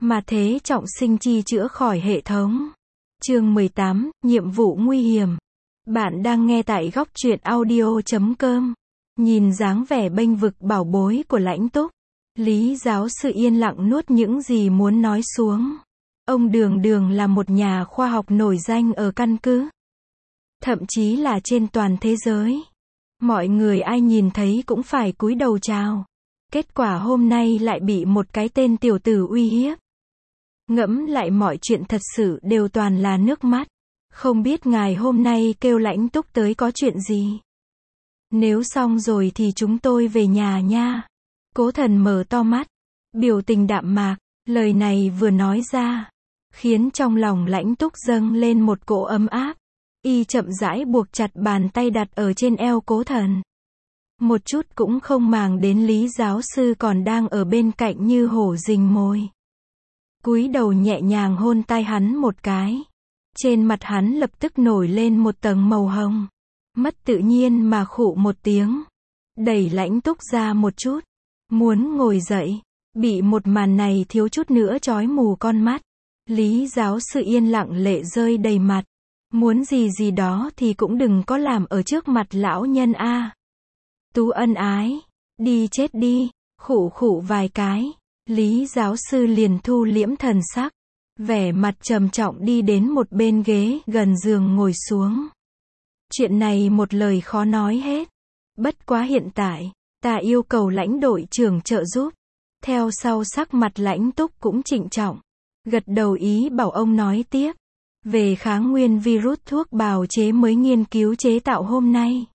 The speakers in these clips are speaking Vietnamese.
Mà thế trọng sinh chi chữa khỏi hệ thống. Chương 18, nhiệm vụ nguy hiểm. Bạn đang nghe tại góc truyện audio.com. Nhìn dáng vẻ bênh vực bảo bối của Lãnh Túc, Lý giáo sư yên lặng nuốt những gì muốn nói xuống. Ông Đường Đường là một nhà khoa học nổi danh ở căn cứ, thậm chí là trên toàn thế giới. Mọi người ai nhìn thấy cũng phải cúi đầu chào. Kết quả hôm nay lại bị một cái tên tiểu tử uy hiếp. Ngẫm lại mọi chuyện thật sự đều toàn là nước mắt. Không biết ngài hôm nay kêu Lãnh Túc tới có chuyện gì? Nếu xong rồi thì chúng tôi về nhà nha. Cố Thần mở to mắt, biểu tình đạm mạc. Lời này vừa nói ra, khiến trong lòng Lãnh Túc dâng lên một cỗ ấm áp. Y chậm rãi buộc chặt bàn tay đặt ở trên eo Cố Thần. Một chút cũng không màng đến Lý giáo sư còn đang ở bên cạnh như hổ rình mồi. Cúi đầu nhẹ nhàng hôn tai hắn một cái. Trên mặt hắn lập tức nổi lên một tầng màu hồng. Mất tự nhiên mà khụ một tiếng. Đẩy Lãnh Túc ra một chút. Muốn ngồi dậy. Bị một màn này thiếu chút nữa chói mù con mắt. Lý giáo sư yên lặng lệ rơi đầy mặt. Muốn gì gì đó thì cũng đừng có làm ở trước mặt lão nhân a. Tú ân ái. Đi chết đi. Khụ khụ vài cái. Lý giáo sư liền thu liễm thần sắc. Vẻ mặt trầm trọng đi đến một bên ghế gần giường ngồi xuống. Chuyện này một lời khó nói hết. Bất quá hiện tại, ta yêu cầu Lãnh đội trưởng trợ giúp. Theo sau sắc mặt Lãnh Túc cũng trịnh trọng. Gật đầu ý bảo ông nói tiếp. Về kháng nguyên virus thuốc bào chế mới nghiên cứu chế tạo hôm nay.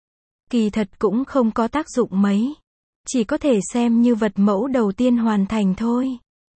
Kỳ thật cũng không có tác dụng mấy. Chỉ có thể xem như vật mẫu đầu tiên hoàn thành thôi.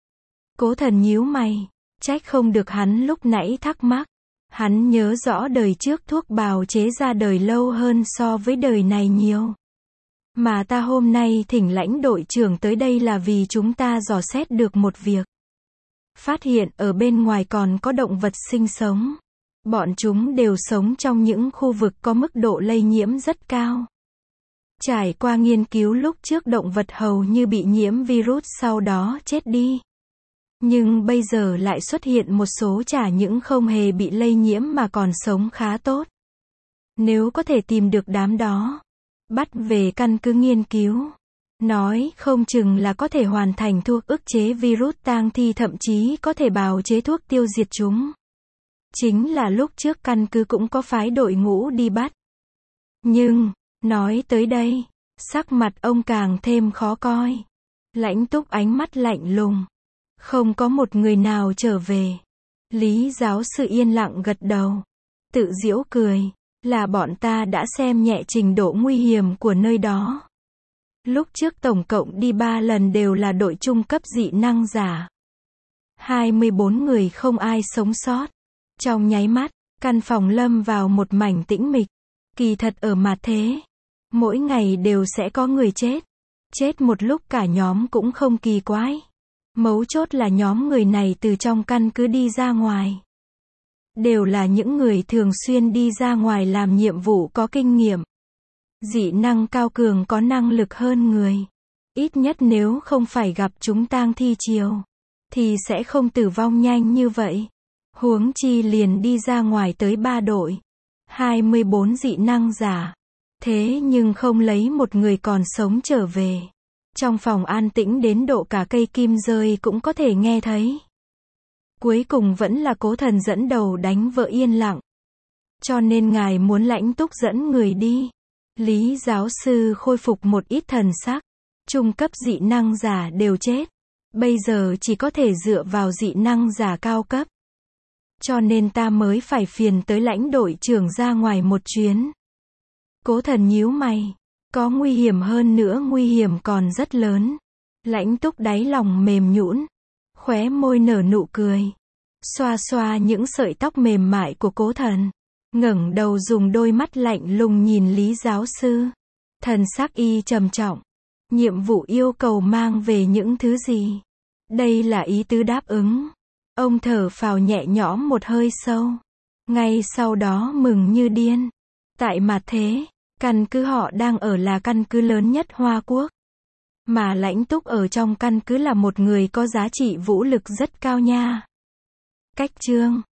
Cố Thần nhíu mày. Trách không được hắn lúc nãy thắc mắc. Hắn nhớ rõ đời trước thuốc bào chế ra đời lâu hơn so với đời này nhiều. Mà ta hôm nay thỉnh Lãnh đội trưởng tới đây là vì chúng ta dò xét được một việc. Phát hiện ở bên ngoài còn có động vật sinh sống. Bọn chúng đều sống trong những khu vực có mức độ lây nhiễm rất cao. Trải qua nghiên cứu lúc trước động vật hầu như bị nhiễm virus sau đó chết đi. Nhưng bây giờ lại xuất hiện một số chả những không hề bị lây nhiễm mà còn sống khá tốt. Nếu có thể tìm được đám đó, bắt về căn cứ nghiên cứu, nói không chừng là có thể hoàn thành thuốc ức chế virus tang thi, thậm chí có thể bào chế thuốc tiêu diệt chúng. Chính là lúc trước căn cứ cũng có phái đội ngũ đi bắt. Nhưng, nói tới đây, sắc mặt ông càng thêm khó coi. Lãnh Túc ánh mắt lạnh lùng. Không có một người nào trở về. Lý giáo sư yên lặng gật đầu. Tự giễu cười. Là bọn ta đã xem nhẹ trình độ nguy hiểm của nơi đó. Lúc trước tổng cộng đi 3 lần đều là đội trung cấp dị năng giả. 24 người không ai sống sót. Trong nháy mắt, căn phòng lâm vào một mảnh tĩnh mịch. Kỳ thật ở mặt thế, mỗi ngày đều sẽ có người chết. Chết một lúc cả nhóm cũng không kỳ quái. Mấu chốt là nhóm người này từ trong căn cứ đi ra ngoài. Đều là những người thường xuyên đi ra ngoài làm nhiệm vụ có kinh nghiệm. Dị năng cao cường có năng lực hơn người. Ít nhất nếu không phải gặp chúng tang thi chiều, thì sẽ không tử vong nhanh như vậy. Huống chi liền đi ra ngoài tới 3 đội. 24 dị năng giả. Thế nhưng không lấy một người còn sống trở về. Trong phòng an tĩnh đến độ cả cây kim rơi cũng có thể nghe thấy. Cuối cùng vẫn là Cố Thần dẫn đầu đánh vỡ yên lặng. Cho nên ngài muốn Lãnh Túc dẫn người đi. Lý giáo sư khôi phục một ít thần sắc. Trung cấp dị năng giả đều chết. Bây giờ chỉ có thể dựa vào dị năng giả cao cấp. Cho nên ta mới phải phiền tới Lãnh đội trưởng ra ngoài một chuyến. Cố Thần nhíu mày. Có nguy hiểm hơn nữa, nguy hiểm còn rất lớn. Lãnh Túc đáy lòng mềm nhũn, khóe môi nở nụ cười. Xoa xoa những sợi tóc mềm mại của Cố Thần. Ngẩng đầu dùng đôi mắt lạnh lùng nhìn Lý giáo sư. Thần sắc y trầm trọng. Nhiệm vụ yêu cầu mang về những thứ gì? Đây là ý tứ đáp ứng. Ông thở phào nhẹ nhõm một hơi sâu. Ngay sau đó mừng như điên. Tại mặt thế, căn cứ họ đang ở là căn cứ lớn nhất Hoa Quốc. Mà Lãnh Túc ở trong căn cứ là một người có giá trị vũ lực rất cao nha. Cách chương